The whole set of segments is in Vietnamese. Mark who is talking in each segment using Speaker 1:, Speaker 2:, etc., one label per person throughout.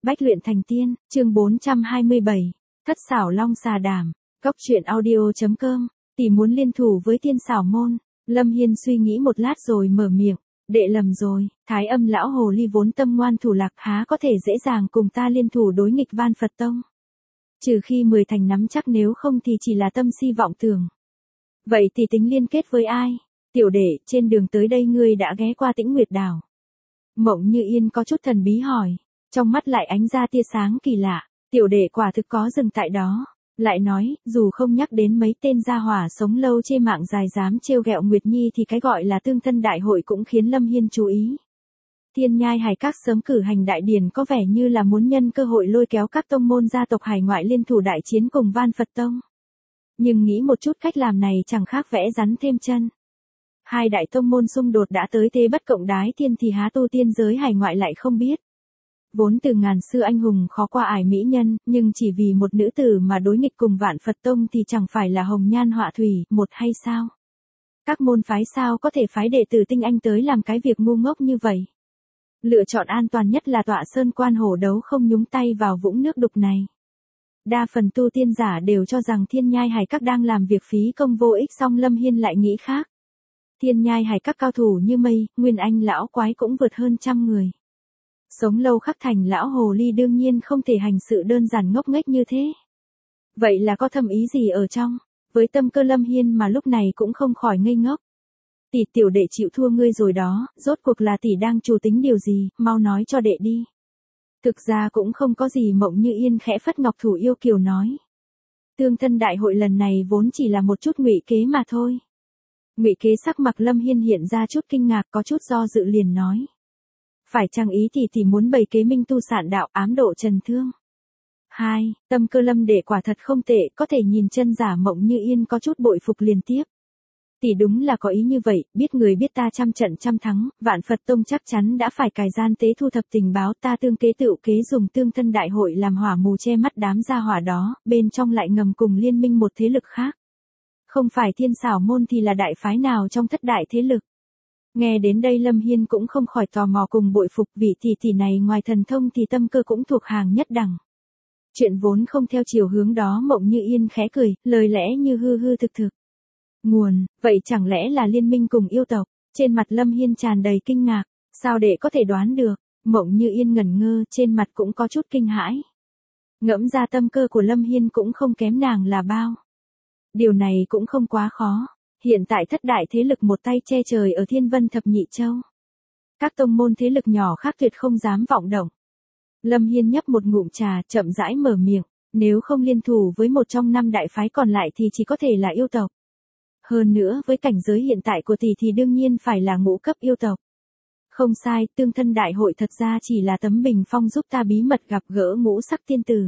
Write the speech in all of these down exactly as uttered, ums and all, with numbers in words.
Speaker 1: Bách luyện thành tiên, chương bốn trăm hai mươi bảy, thất xảo long xà đảm, cốc truyện audio.com, tỷ muốn liên thủ với tiên xảo môn. Lâm Hiên suy nghĩ một lát rồi mở miệng, đệ lầm rồi, Thái Âm lão hồ ly vốn tâm ngoan thủ lạc há có thể dễ dàng cùng ta liên thủ đối nghịch Van Phật Tông. Trừ khi mười thành nắm chắc, nếu không thì chỉ là tâm si vọng tưởng. Vậy tỷ tính liên kết với ai? Tiểu đệ, trên đường tới đây ngươi đã ghé qua Tĩnh Nguyệt Đảo. Mộng Như Yên có chút thần bí hỏi, trong mắt lại ánh ra tia sáng kỳ lạ. Tiểu đệ quả thực có dừng tại đó. Lại nói, dù không nhắc đến mấy tên gia hỏa sống lâu chê mạng dài dám trêu ghẹo Nguyệt Nhi thì cái gọi là tương thân đại hội cũng khiến Lâm Hiên chú ý. Thiên Nhai Hải Các sớm cử hành đại điển có vẻ như là muốn nhân cơ hội lôi kéo các tông môn gia tộc hải ngoại liên thủ đại chiến cùng Van Phật Tông. Nhưng nghĩ một chút, cách làm này chẳng khác vẽ rắn thêm chân. Hai đại tông môn xung đột đã tới thế bất cộng đái thiên thì há tu tiên giới hải ngoại lại không biết. Vốn từ ngàn xưa anh hùng khó qua ải mỹ nhân, nhưng chỉ vì một nữ tử mà đối nghịch cùng Vạn Phật Tông thì chẳng phải là hồng nhan họa thủy, một hay sao? Các môn phái sao có thể phái đệ tử tinh anh tới làm cái việc ngu ngốc như vậy? Lựa chọn an toàn nhất là tọa sơn quan hổ đấu, không nhúng tay vào vũng nước đục này. Đa phần tu tiên giả đều cho rằng Thiên Nhai Hải Các đang làm việc phí công vô ích, song Lâm Hiên lại nghĩ khác. Thiên Nhai Hải Các cao thủ như mây, Nguyên Anh lão quái cũng vượt hơn trăm người. Sống lâu khắc thành lão hồ ly đương nhiên không thể hành sự đơn giản ngốc nghếch như thế. Vậy là có thâm ý gì ở trong? Với tâm cơ Lâm Hiên mà lúc này cũng không khỏi ngây ngốc. Tỷ, tiểu đệ chịu thua ngươi rồi đó, rốt cuộc là tỷ đang chủ tính điều gì, mau nói cho đệ đi. Thực ra cũng không có gì. Mộng Như Yên khẽ phất ngọc thủ yêu kiều nói. Tương thân đại hội lần này vốn chỉ là một chút ngụy kế mà thôi. Ngụy kế? Sắc mặt Lâm Hiên hiện ra chút kinh ngạc, có chút do dự liền nói. Phải chăng ý thì tỷ muốn bày kế minh tu sạn đạo, ám độ Trần Thương? Hai, tâm cơ Lâm đệ quả thật không tệ, có thể nhìn chân giả. Mộng Như Yên có chút bội phục liền tiếp. Tỷ đúng là có ý như vậy, biết người biết ta trăm trận trăm thắng, Vạn Phật Tông chắc chắn đã phải cài gian tế thu thập tình báo, ta tương kế tựu kế dùng tương thân đại hội làm hỏa mù che mắt đám gia hỏa đó, bên trong lại ngầm cùng liên minh một thế lực khác. Không phải thiên xảo môn thì là đại phái nào trong thất đại thế lực. Nghe đến đây Lâm Hiên cũng không khỏi tò mò cùng bội phục, vị tỷ tỷ này ngoài thần thông thì tâm cơ cũng thuộc hàng nhất đẳng. Chuyện vốn không theo chiều hướng đó. Mộng Như Yên khẽ cười, lời lẽ như hư hư thực thực. Nguồn, vậy chẳng lẽ là liên minh cùng yêu tộc? Trên mặt Lâm Hiên tràn đầy kinh ngạc, sao đệ có thể đoán được? Mộng Như Yên ngẩn ngơ, trên mặt cũng có chút kinh hãi. Ngẫm ra tâm cơ của Lâm Hiên cũng không kém nàng là bao. Điều này cũng không quá khó. Hiện tại thất đại thế lực một tay che trời ở Thiên Vân Thập Nhị Châu. Các tông môn thế lực nhỏ khác tuyệt không dám vọng động. Lâm Hiên nhấp một ngụm trà, chậm rãi mở miệng, nếu không liên thủ với một trong năm đại phái còn lại thì chỉ có thể là yêu tộc. Hơn nữa với cảnh giới hiện tại của tỷ thì đương nhiên phải là ngũ cấp yêu tộc. Không sai, tương thân đại hội thật ra chỉ là tấm bình phong giúp ta bí mật gặp gỡ ngũ sắc tiên tử.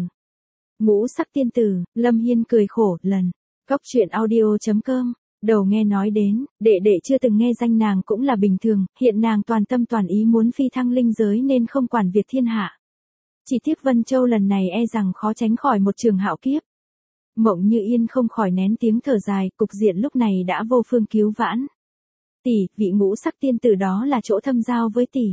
Speaker 1: Ngũ sắc tiên tử? Lâm Hiên cười khổ, lần. Cốc truyện audio.com, đầu nghe nói đến, đệ đệ chưa từng nghe danh nàng cũng là bình thường, hiện nàng toàn tâm toàn ý muốn phi thăng linh giới nên không quản việc thiên hạ. Chỉ tiếc Vân Châu lần này e rằng khó tránh khỏi một trường hạo kiếp. Mộng Như Yên không khỏi nén tiếng thở dài, cục diện lúc này đã vô phương cứu vãn. Tỷ, vị ngũ sắc tiên tử đó là chỗ thâm giao với tỷ.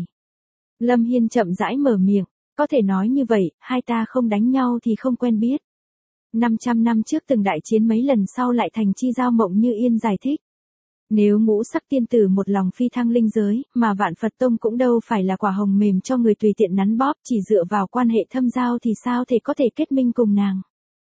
Speaker 1: Lâm Hiên chậm rãi mở miệng, có thể nói như vậy, hai ta không đánh nhau thì không quen biết. năm trăm năm trước từng đại chiến mấy lần sau lại thành chi giao. Mộng Như Yên giải thích. Nếu ngũ sắc tiên tử một lòng phi thăng linh giới, mà Vạn Phật Tông cũng đâu phải là quả hồng mềm cho người tùy tiện nắn bóp, chỉ dựa vào quan hệ thâm giao thì sao thể có thể kết minh cùng nàng.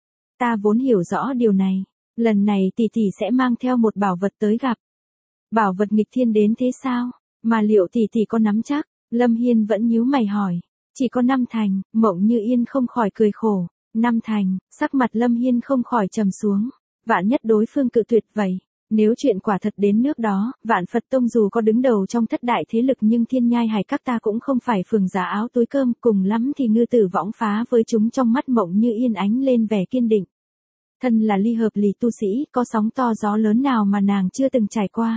Speaker 1: Ta vốn hiểu rõ điều này, lần này tỷ tỷ sẽ mang theo một bảo vật tới gặp. Bảo vật nghịch thiên đến thế sao? Mà liệu tỷ tỷ có nắm chắc? Lâm Hiên vẫn nhíu mày hỏi. Chỉ có năm thành. Mộng Như Yên không khỏi cười khổ. Năm thành? Sắc mặt Lâm Hiên không khỏi trầm xuống. Vạn nhất đối phương cự tuyệt vậy. Nếu chuyện quả thật đến nước đó, Vạn Phật Tông dù có đứng đầu trong thất đại thế lực nhưng Thiên Nhai Hải Các ta cũng không phải phường giá áo túi cơm, cùng lắm thì ngư tử võng phá với chúng. Trong mắt Mộng Như Yên ánh lên vẻ kiên định. Thân là ly hợp lì tu sĩ, có sóng to gió lớn nào mà nàng chưa từng trải qua.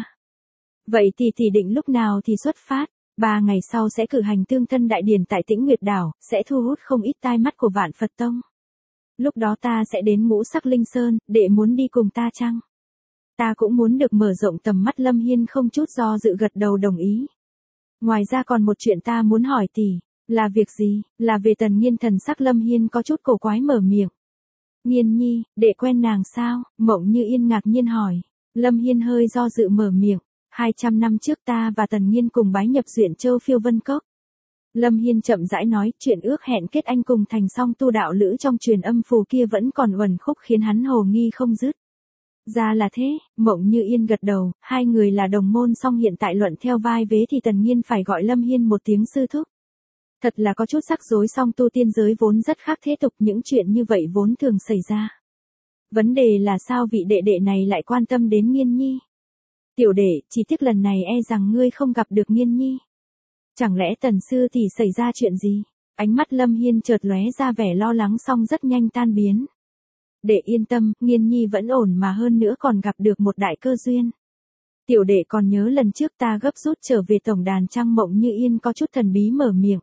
Speaker 1: Vậy thì tỷ định lúc nào thì xuất phát? Ba ngày sau sẽ cử hành tương thân đại điển tại Tĩnh Nguyệt Đảo, sẽ thu hút không ít tai mắt của Vạn Phật Tông. Lúc đó ta sẽ đến ngũ sắc linh sơn, đệ muốn đi cùng ta chăng? Ta cũng muốn được mở rộng tầm mắt. Lâm Hiên không chút do dự gật đầu đồng ý. Ngoài ra còn một chuyện ta muốn hỏi tỷ. Là việc gì, là về Tần Nghiên? Thần sắc Lâm Hiên có chút cổ quái mở miệng. Nghiên nhi, đệ quen nàng sao? Mộng Như Yên ngạc nhiên hỏi. Lâm Hiên hơi do dự mở miệng. hai trăm năm trước ta và Tần Nghiên cùng bái nhập Duyện Châu Phiêu Vân Cốc. Lâm Hiên chậm rãi nói, chuyện ước hẹn kết anh cùng thành song tu đạo lữ trong truyền âm phù kia vẫn còn uẩn khúc khiến hắn hồ nghi không dứt. Ra là thế, Mộng Như Yên gật đầu, hai người là đồng môn song hiện tại luận theo vai vế thì Tần Nghiên phải gọi Lâm Hiên một tiếng sư thúc. Thật là có chút rắc rối, song tu tiên giới vốn rất khác thế tục, những chuyện như vậy vốn thường xảy ra. Vấn đề là sao vị đệ đệ này lại quan tâm đến Nghiên nhi? Tiểu đệ, chỉ tiếc lần này e rằng ngươi không gặp được Nghiên nhi. Chẳng lẽ Tần sư thì xảy ra chuyện gì? Ánh mắt Lâm Hiên chợt lóe ra vẻ lo lắng song rất nhanh tan biến. Đệ yên tâm, Nghiên nhi vẫn ổn mà, hơn nữa còn gặp được một đại cơ duyên. Tiểu đệ còn nhớ lần trước ta gấp rút trở về tổng đàn Trang. Mộng Như Yên có chút thần bí mở miệng.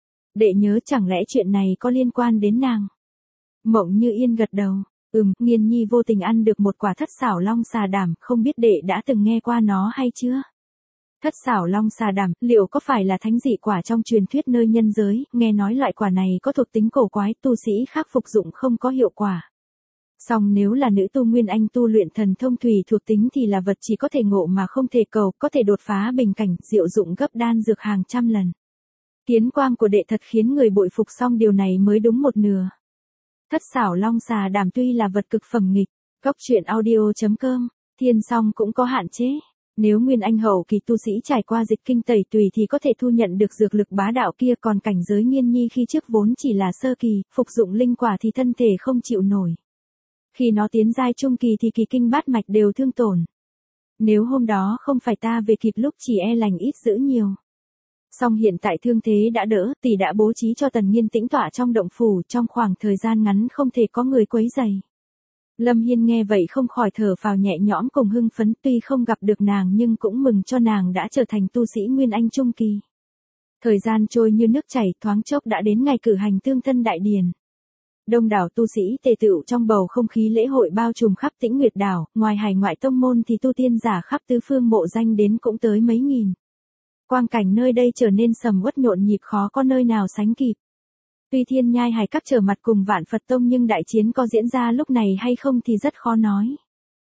Speaker 1: Đệ nhớ, chẳng lẽ chuyện này có liên quan đến nàng? Mộng Như Yên gật đầu. Ừm, Nghiên nhi vô tình ăn được một quả thất xảo long xà đảm, không biết đệ đã từng nghe qua nó hay chưa? Thất xảo long xà đảm, liệu có phải là thánh dị quả trong truyền thuyết nơi nhân giới? Nghe nói loại quả này có thuộc tính cổ quái, tu sĩ khác phục dụng không có hiệu quả. Song nếu là nữ tu nguyên anh tu luyện thần thông thủy thuộc tính thì là vật chỉ có thể ngộ mà không thể cầu, có thể đột phá bình cảnh, diệu dụng gấp đan dược hàng trăm lần. Kiến quang của đệ thật khiến người bội phục, song điều này mới đúng một nửa. Thất xảo long xà đảm tuy là vật cực phẩm nghịch, góc truyện audio chấm com, thiên song cũng có hạn chế. Nếu nguyên anh hậu kỳ tu sĩ trải qua dịch kinh tẩy tùy thì có thể thu nhận được dược lực bá đạo kia, còn cảnh giới Nghiên nhi khi trước vốn chỉ là sơ kỳ, phục dụng linh quả thì thân thể không chịu nổi. Khi nó tiến giai trung kỳ thì kỳ kinh bát mạch đều thương tổn. Nếu hôm đó không phải ta về kịp lúc chỉ e lành ít dữ nhiều. Song hiện tại thương thế đã đỡ, tỷ đã bố trí cho Tần Nghiên tĩnh tọa trong động phủ, trong khoảng thời gian ngắn không thể có người quấy rầy. Lâm Hiên nghe vậy không khỏi thở phào nhẹ nhõm cùng hưng phấn, tuy không gặp được nàng nhưng cũng mừng cho nàng đã trở thành tu sĩ nguyên anh trung kỳ. Thời gian trôi như nước chảy, thoáng chốc đã đến ngày cử hành tương thân đại điển. Đông đảo tu sĩ tề tựu trong bầu không khí lễ hội bao trùm khắp Tĩnh Nguyệt đảo, ngoài hải ngoại tông môn thì tu tiên giả khắp tứ phương mộ danh đến cũng tới mấy nghìn. Quang cảnh nơi đây trở nên sầm uất nhộn nhịp, khó có nơi nào sánh kịp. Tuy Thiên Nhai Hải Các trở mặt cùng Vạn Phật Tông nhưng đại chiến có diễn ra lúc này hay không thì rất khó nói.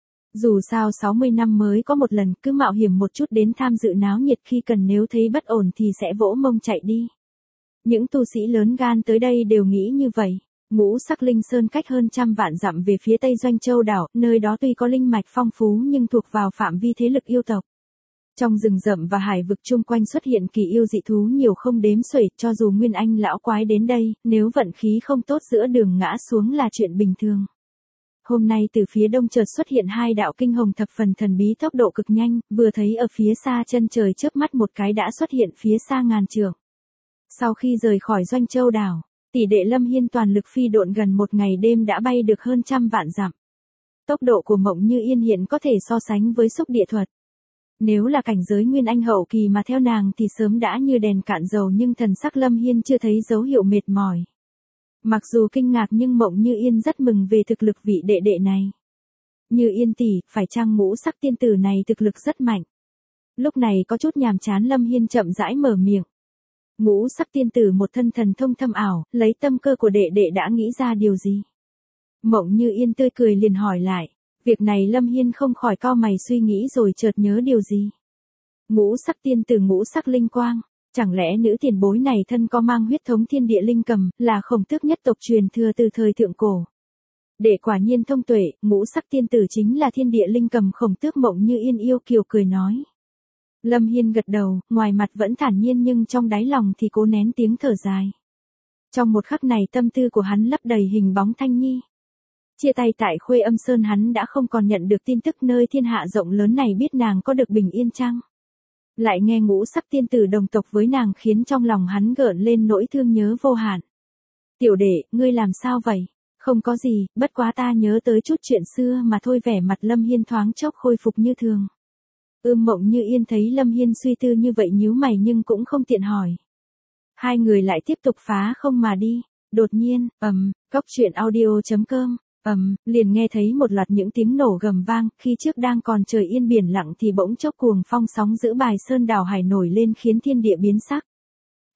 Speaker 1: Dù sao sáu mươi năm mới có một lần, cứ mạo hiểm một chút đến tham dự náo nhiệt, khi cần nếu thấy bất ổn thì sẽ vỗ mông chạy đi. Những tu sĩ lớn gan tới đây đều nghĩ như vậy. Ngũ Sắc Linh Sơn cách hơn trăm vạn dặm về phía tây Doanh Châu đảo, nơi đó tuy có linh mạch phong phú nhưng thuộc vào phạm vi thế lực yêu tộc. Trong rừng rậm và hải vực chung quanh xuất hiện kỳ yêu dị thú nhiều không đếm xuể, cho dù nguyên anh lão quái đến đây, nếu vận khí không tốt giữa đường ngã xuống là chuyện bình thường. Hôm nay từ phía đông chợt xuất hiện hai đạo kinh hồng thập phần thần bí, tốc độ cực nhanh, vừa thấy ở phía xa chân trời chớp mắt một cái đã xuất hiện phía xa ngàn trượng. Sau khi rời khỏi Doanh Châu đảo, tỷ đệ Lâm Hiên toàn lực phi độn gần một ngày đêm đã bay được hơn trăm vạn dặm. Tốc độ của Mộng Như Yên hiện có thể so sánh với xúc địa thuật. Nếu là cảnh giới nguyên anh hậu kỳ mà theo nàng thì sớm đã như đèn cạn dầu, nhưng thần sắc Lâm Hiên chưa thấy dấu hiệu mệt mỏi. Mặc dù kinh ngạc nhưng Mộng Như Yên rất mừng về thực lực vị đệ đệ này. Như Yên tỷ, phải chăng Ngũ Sắc tiên tử này thực lực rất mạnh? Lúc này có chút nhàm chán, Lâm Hiên chậm rãi mở miệng. Ngũ Sắc tiên tử một thân thần thông thâm ảo, lấy tâm cơ của đệ đệ đã nghĩ ra điều gì? Mộng Như Yên tươi cười liền hỏi lại. Việc này Lâm Hiên không khỏi cau mày suy nghĩ rồi chợt nhớ điều gì. Ngũ Sắc tiên tử, ngũ sắc linh quang, chẳng lẽ nữ tiền bối này thân có mang huyết thống thiên địa linh cầm, là Khổng Tước nhất tộc truyền thừa từ thời thượng cổ. Đệ quả nhiên thông tuệ, Ngũ Sắc tiên tử chính là thiên địa linh cầm Khổng Tước. Mộng Như Yên yêu kiều cười nói. Lâm Hiên gật đầu, ngoài mặt vẫn thản nhiên nhưng trong đáy lòng thì cố nén tiếng thở dài. Trong một khắc này tâm tư của hắn lấp đầy hình bóng Thanh Nhi. Chia tay tại Khuê Âm Sơn, hắn đã không còn nhận được tin tức nơi thiên hạ rộng lớn này biết nàng có được bình yên chăng. Lại nghe Ngũ Sắc tiên tử đồng tộc với nàng khiến trong lòng hắn gợn lên nỗi thương nhớ vô hạn. Tiểu đệ, ngươi làm sao vậy? Không có gì, bất quá ta nhớ tới chút chuyện xưa mà thôi. Vẻ mặt Lâm Hiên thoáng chốc khôi phục như thường. Ưm Mộng Như Yên thấy Lâm Hiên suy tư như vậy nhíu mày nhưng cũng không tiện hỏi. Hai người lại tiếp tục phá không mà đi. Đột nhiên, ầm, um, góc truyện audio chấm com, ầm, um, liền nghe thấy một loạt những tiếng nổ gầm vang, khi trước đang còn trời yên biển lặng thì bỗng chốc cuồng phong sóng giữ Bài Sơn đảo hải nổi lên khiến thiên địa biến sắc.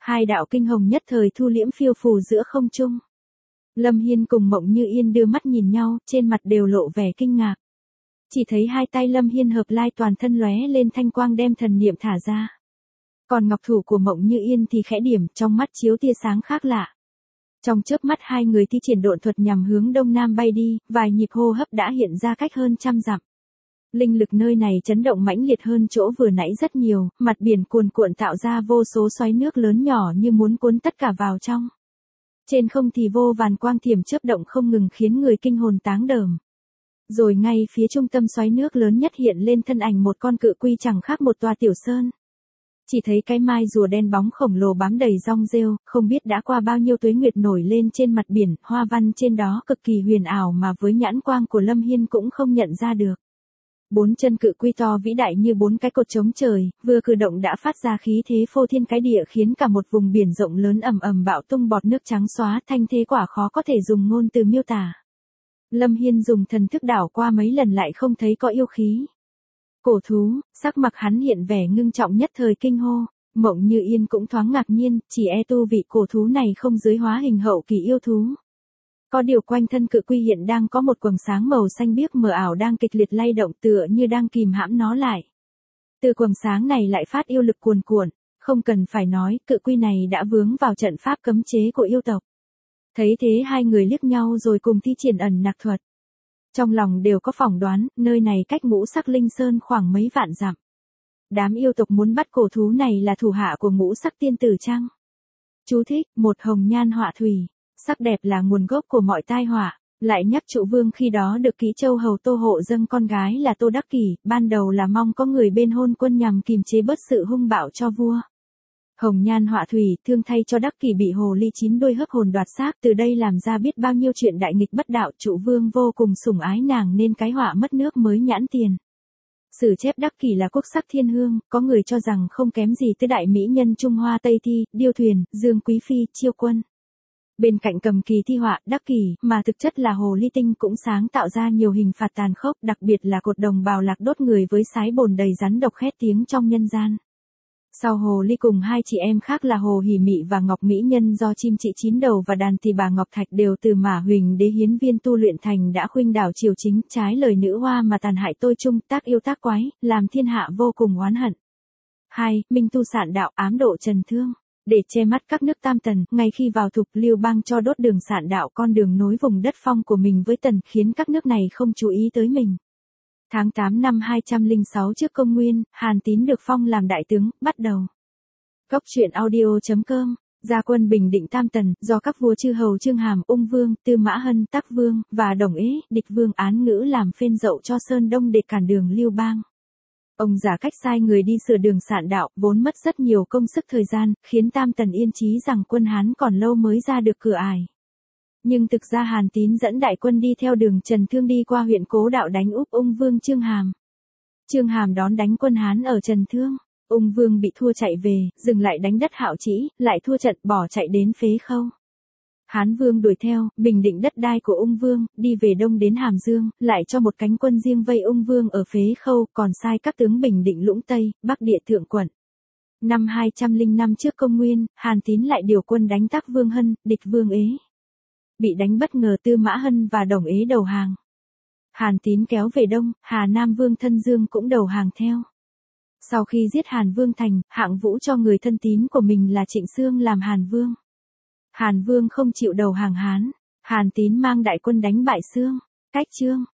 Speaker 1: Hai đạo kinh hồng nhất thời thu liễm phiêu phù giữa không trung. Lâm Hiên cùng Mộng Như Yên đưa mắt nhìn nhau, trên mặt đều lộ vẻ kinh ngạc. Chỉ thấy hai tay Lâm Hiên hợp lai toàn thân lóe lên thanh quang đem thần niệm thả ra. Còn ngọc thủ của Mộng Như Yên thì khẽ điểm, trong mắt chiếu tia sáng khác lạ. Trong chớp mắt hai người thi triển độn thuật nhằm hướng đông nam bay đi, vài nhịp hô hấp đã hiện ra cách hơn trăm dặm. Linh lực nơi này chấn động mãnh liệt hơn chỗ vừa nãy rất nhiều, mặt biển cuồn cuộn tạo ra vô số xoáy nước lớn nhỏ như muốn cuốn tất cả vào trong. Trên không thì vô vàn quang thiểm chớp động không ngừng khiến người kinh hồn táng đờm. Rồi ngay phía trung tâm xoáy nước lớn nhất hiện lên thân ảnh một con cự quy chẳng khác một tòa tiểu sơn. Chỉ thấy cái mai rùa đen bóng khổng lồ bám đầy rong rêu, không biết đã qua bao nhiêu tuế nguyệt nổi lên trên mặt biển, hoa văn trên đó cực kỳ huyền ảo mà với nhãn quang của Lâm Hiên cũng không nhận ra được. Bốn chân cự quy to vĩ đại như bốn cái cột chống trời, vừa cử động đã phát ra khí thế phô thiên cái địa khiến cả một vùng biển rộng lớn ầm ầm bạo tung bọt nước trắng xóa, thanh thế quả khó có thể dùng ngôn từ miêu tả. Lâm Hiên dùng thần thức đảo qua mấy lần lại không thấy có yêu khí. Cổ thú, sắc mặt hắn hiện vẻ ngưng trọng nhất thời kinh hô, Mộng Như Yên cũng thoáng ngạc nhiên, chỉ e tu vị cổ thú này không dưới hóa hình hậu kỳ yêu thú. Có điều quanh thân cự quy hiện đang có một quầng sáng màu xanh biếc mờ ảo đang kịch liệt lay động tựa như đang kìm hãm nó lại. Từ quầng sáng này lại phát yêu lực cuồn cuộn, không cần phải nói, cự quy này đã vướng vào trận pháp cấm chế của yêu tộc. Thấy thế hai người liếc nhau rồi cùng thi triển ẩn nặc thuật. Trong lòng đều có phỏng đoán, nơi này cách Ngũ Sắc Linh Sơn khoảng mấy vạn dặm. Đám yêu tộc muốn bắt cổ thú này là thủ hạ của Ngũ Sắc Tiên Tử chăng? Chú thích, một hồng nhan họa thủy. Sắc đẹp là nguồn gốc của mọi tai họa, lại nhắc Trụ Vương khi đó được Ký Châu hầu Tô hộ dâng con gái là Tô Đắc Kỷ, ban đầu là mong có người bên hôn quân nhằm kìm chế bớt sự hung bạo cho vua. Hồng nhan họa thủy, thương thay cho Đắc Kỷ bị hồ ly chín đuôi hấp hồn đoạt xác, từ đây làm ra biết bao nhiêu chuyện đại nghịch bất đạo, Trụ Vương vô cùng sủng ái nàng nên cái họa mất nước mới nhãn tiền. Sử chép Đắc Kỷ là quốc sắc thiên hương, có người cho rằng không kém gì tới đại mỹ nhân Trung Hoa Tây Thi, Điêu Thuyền, Dương Quý Phi, Chiêu Quân. Bên cạnh cầm kỳ thi họa, Đắc Kỷ, mà thực chất là hồ ly tinh cũng sáng tạo ra nhiều hình phạt tàn khốc, đặc biệt là cột đồng bào lạc đốt người với sái bồn đầy rắn độc khét tiếng trong nhân gian. Sau hồ ly cùng hai chị em khác là Hồ Hỷ Mị và Ngọc Mỹ Nhân do chim chị chín đầu và đàn thì bà Ngọc Thạch đều từ Mã Huỳnh Đế hiến viên tu luyện thành đã khuynh đảo triều chính, trái lời nữ hoa mà tàn hại tôi chung, tác yêu tác quái, làm thiên hạ vô cùng oán hận. hai. Minh tu sạn đạo, ám độ Trần Thương. Để che mắt các nước Tam Tần, ngay khi vào thục Liêu Bang cho đốt đường sạn đạo, con đường nối vùng đất phong của mình với Tần, khiến các nước này không chú ý tới mình. Tháng tám năm hai trăm lẻ sáu trước công nguyên, Hàn Tín được phong làm đại tướng, bắt đầu. Góc truyện audio chấm com, ra quân bình định Tam Tần, do các vua chư hầu Chương Hàm, Ung Vương, Tư Mã Hân, Tắc Vương, và Đồng Ế, Địch Vương án ngữ làm phên dậu cho Sơn Đông để cản đường Liêu Bang. Ông giả cách sai người đi sửa đường sạn đạo, vốn mất rất nhiều công sức thời gian, khiến Tam Tần yên chí rằng quân Hán còn lâu mới ra được cửa ải. Nhưng thực ra Hàn Tín dẫn đại quân đi theo đường Trần Thương đi qua huyện Cố Đạo đánh úp Ung Vương Chương Hàm. Chương Hàm đón đánh quân Hán ở Trần Thương, Ung Vương bị thua chạy về, dừng lại đánh đất Hạo Trĩ, lại thua trận bỏ chạy đến Phế Khâu. Hán Vương đuổi theo, bình định đất đai của Ung Vương, đi về đông đến Hàm Dương, lại cho một cánh quân riêng vây Ung Vương ở Phế Khâu, còn sai các tướng bình định Lũng Tây, Bắc Địa Thượng Quận. Năm hai trăm lẻ năm trước công nguyên, Hàn Tín lại điều quân đánh Tắc Vương Hân, địch Vương Ế. Bị đánh bất ngờ Tư Mã Hân và Đồng Ế đầu hàng. Hàn Tín kéo về đông, Hà Nam Vương Thân Dương cũng đầu hàng theo. Sau khi giết Hàn Vương thành, hạng vũ cho người thân tín của mình là Trịnh Xương làm Hàn Vương. Hàn Vương không chịu đầu hàng Hán, Hàn Tín mang đại quân đánh bại Xương, cách Chương.